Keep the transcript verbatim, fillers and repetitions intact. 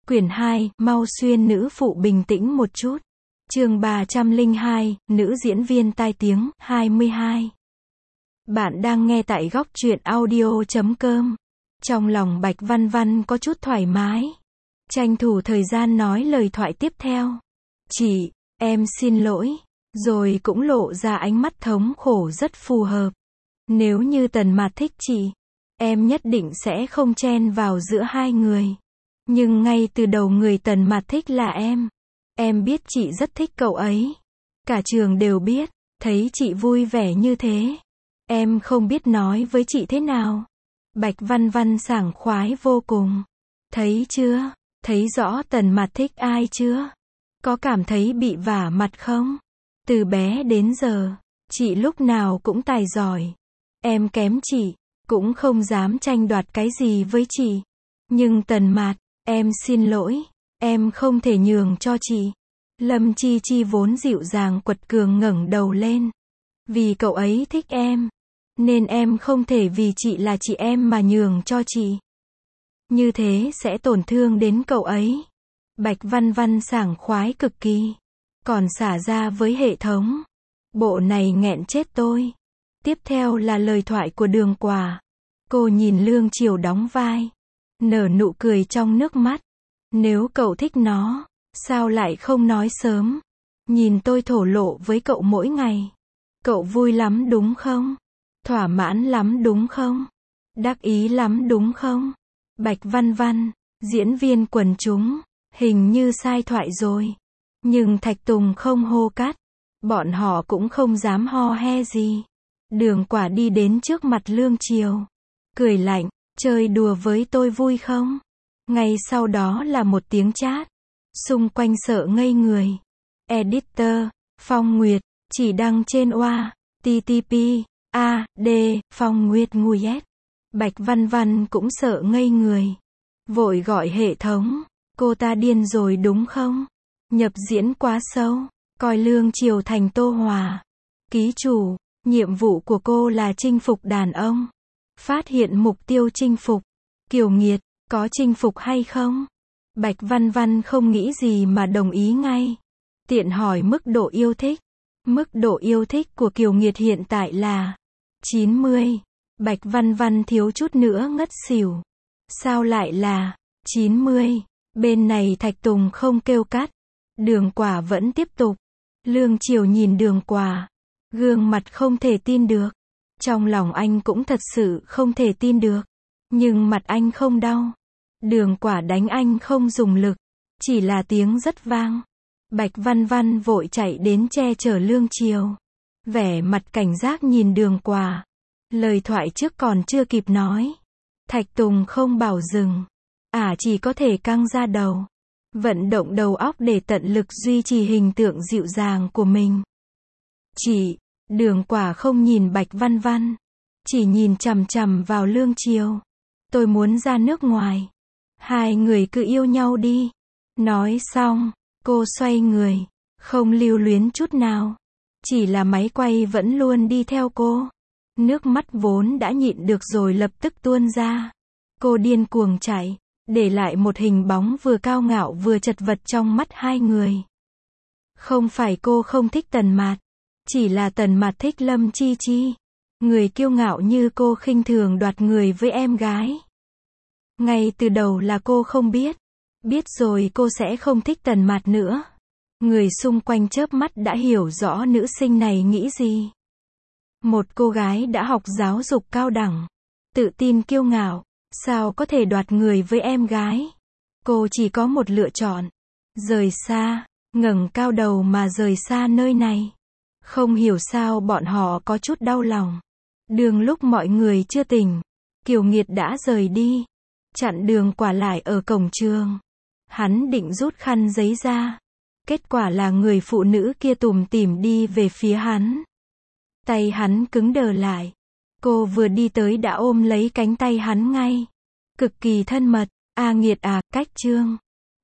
Quyển hai, mau xuyên nữ phụ bình tĩnh một chút. Chương ba trăm lẻ hai, nữ diễn viên tai tiếng, hai mươi hai. Bạn đang nghe tại góc truyện audio chấm com. Trong lòng Bạch Văn Văn có chút thoải mái. Tranh thủ thời gian nói lời thoại tiếp theo. Chị, em xin lỗi. Rồi cũng lộ ra ánh mắt thống khổ rất phù hợp. Nếu như Tần Mạt thích chị, em nhất định sẽ không chen vào giữa hai người. Nhưng ngay từ đầu người Tần Mạt thích là em. Em biết chị rất thích cậu ấy. Cả trường đều biết, thấy chị vui vẻ như thế. Em không biết nói với chị thế nào. Bạch Văn Văn sảng khoái vô cùng. Thấy chưa? Thấy rõ Tần Mạt thích ai chưa? Có cảm thấy bị vả mặt không? Từ bé đến giờ, chị lúc nào cũng tài giỏi. Em kém chị, cũng không dám tranh đoạt cái gì với chị. Nhưng Tần Mạt, em xin lỗi, em không thể nhường cho chị. Lâm Chi Chi vốn dịu dàng quật cường ngẩng đầu lên. Vì cậu ấy thích em, nên em không thể vì chị là chị em mà nhường cho chị. Như thế sẽ tổn thương đến cậu ấy. Bạch Văn Văn sảng khoái cực kỳ. Còn xả ra với hệ thống. Bộ này nghẹn chết tôi. Tiếp theo là lời thoại của Đường Quả. Cô nhìn Lương Triều đóng vai. Nở nụ cười trong nước mắt. Nếu cậu thích nó, sao lại không nói sớm? Nhìn tôi thổ lộ với cậu mỗi ngày. Cậu vui lắm đúng không? Thỏa mãn lắm đúng không? Đắc ý lắm đúng không? Bạch Văn Văn, diễn viên quần chúng, hình như sai thoại rồi. Nhưng Thạch Tùng không hô cắt. Bọn họ cũng không dám ho he gì. Đường Quả đi đến trước mặt Lương Triều. Cười lạnh, chơi đùa với tôi vui không? Ngay sau đó là một tiếng chát. Xung quanh sợ ngây người. Editor, Phong Nguyệt, chỉ đăng trên oa, tê tê pê, a, d, Phong Nguyệt Nguyệt. Bạch Văn Văn cũng sợ ngây người. Vội gọi hệ thống, cô ta điên rồi đúng không? Nhập diễn quá sâu, coi Lương Triều thành Tô Hòa. Ký chủ, nhiệm vụ của cô là chinh phục đàn ông. Phát hiện mục tiêu chinh phục. Kiều Nghiệt, có chinh phục hay không? Bạch Văn Văn không nghĩ gì mà đồng ý ngay. Tiện hỏi mức độ yêu thích. Mức độ yêu thích của Kiều Nghiệt hiện tại là chín mươi. Bạch Văn Văn thiếu chút nữa ngất xỉu. Sao lại là chín mươi? Bên này Thạch Tùng không kêu cắt. Đường Quả vẫn tiếp tục. Lương Triều nhìn Đường Quả. Gương mặt không thể tin được. Trong lòng anh cũng thật sự không thể tin được. Nhưng mặt anh không đau. Đường Quả đánh anh không dùng lực. Chỉ là tiếng rất vang. Bạch Văn Văn vội chạy đến che chở Lương Triều. Vẻ mặt cảnh giác nhìn Đường Quả. Lời thoại trước còn chưa kịp nói. Thạch Tùng không bảo dừng. Ả à, chỉ có thể căng ra đầu. Vận động đầu óc để tận lực duy trì hình tượng dịu dàng của mình. Chị, Đường Quả không nhìn Bạch Văn Văn. Chỉ nhìn chằm chằm vào Lương Triều. Tôi muốn ra nước ngoài. Hai người cứ yêu nhau đi. Nói xong, cô xoay người. Không lưu luyến chút nào. Chỉ là máy quay vẫn luôn đi theo cô. Nước mắt vốn đã nhịn được rồi lập tức tuôn ra. Cô điên cuồng chạy. Để lại một hình bóng vừa cao ngạo vừa chật vật trong mắt hai người. Không phải cô không thích Tần Mạt. Chỉ là Tần Mạt thích Lâm Chi Chi. Người kiêu ngạo như cô khinh thường đoạt người với em gái. Ngay từ đầu là cô không biết. Biết rồi cô sẽ không thích Tần Mạt nữa. Người xung quanh chớp mắt đã hiểu rõ nữ sinh này nghĩ gì. Một cô gái đã học giáo dục cao đẳng. Tự tin kiêu ngạo. Sao có thể đoạt người với em gái? Cô chỉ có một lựa chọn. Rời xa. Ngẩng cao đầu mà rời xa nơi này. Không hiểu sao bọn họ có chút đau lòng. Đường lúc mọi người chưa tỉnh. Kiều Nghiệt đã rời đi. Chặn Đường Quả lại ở cổng trường. Hắn định rút khăn giấy ra. Kết quả là người phụ nữ kia tủm tỉm đi về phía hắn. Tay hắn cứng đờ lại. Cô vừa đi tới đã ôm lấy cánh tay hắn ngay. Cực kỳ thân mật. A Nghiệt à, cách chương.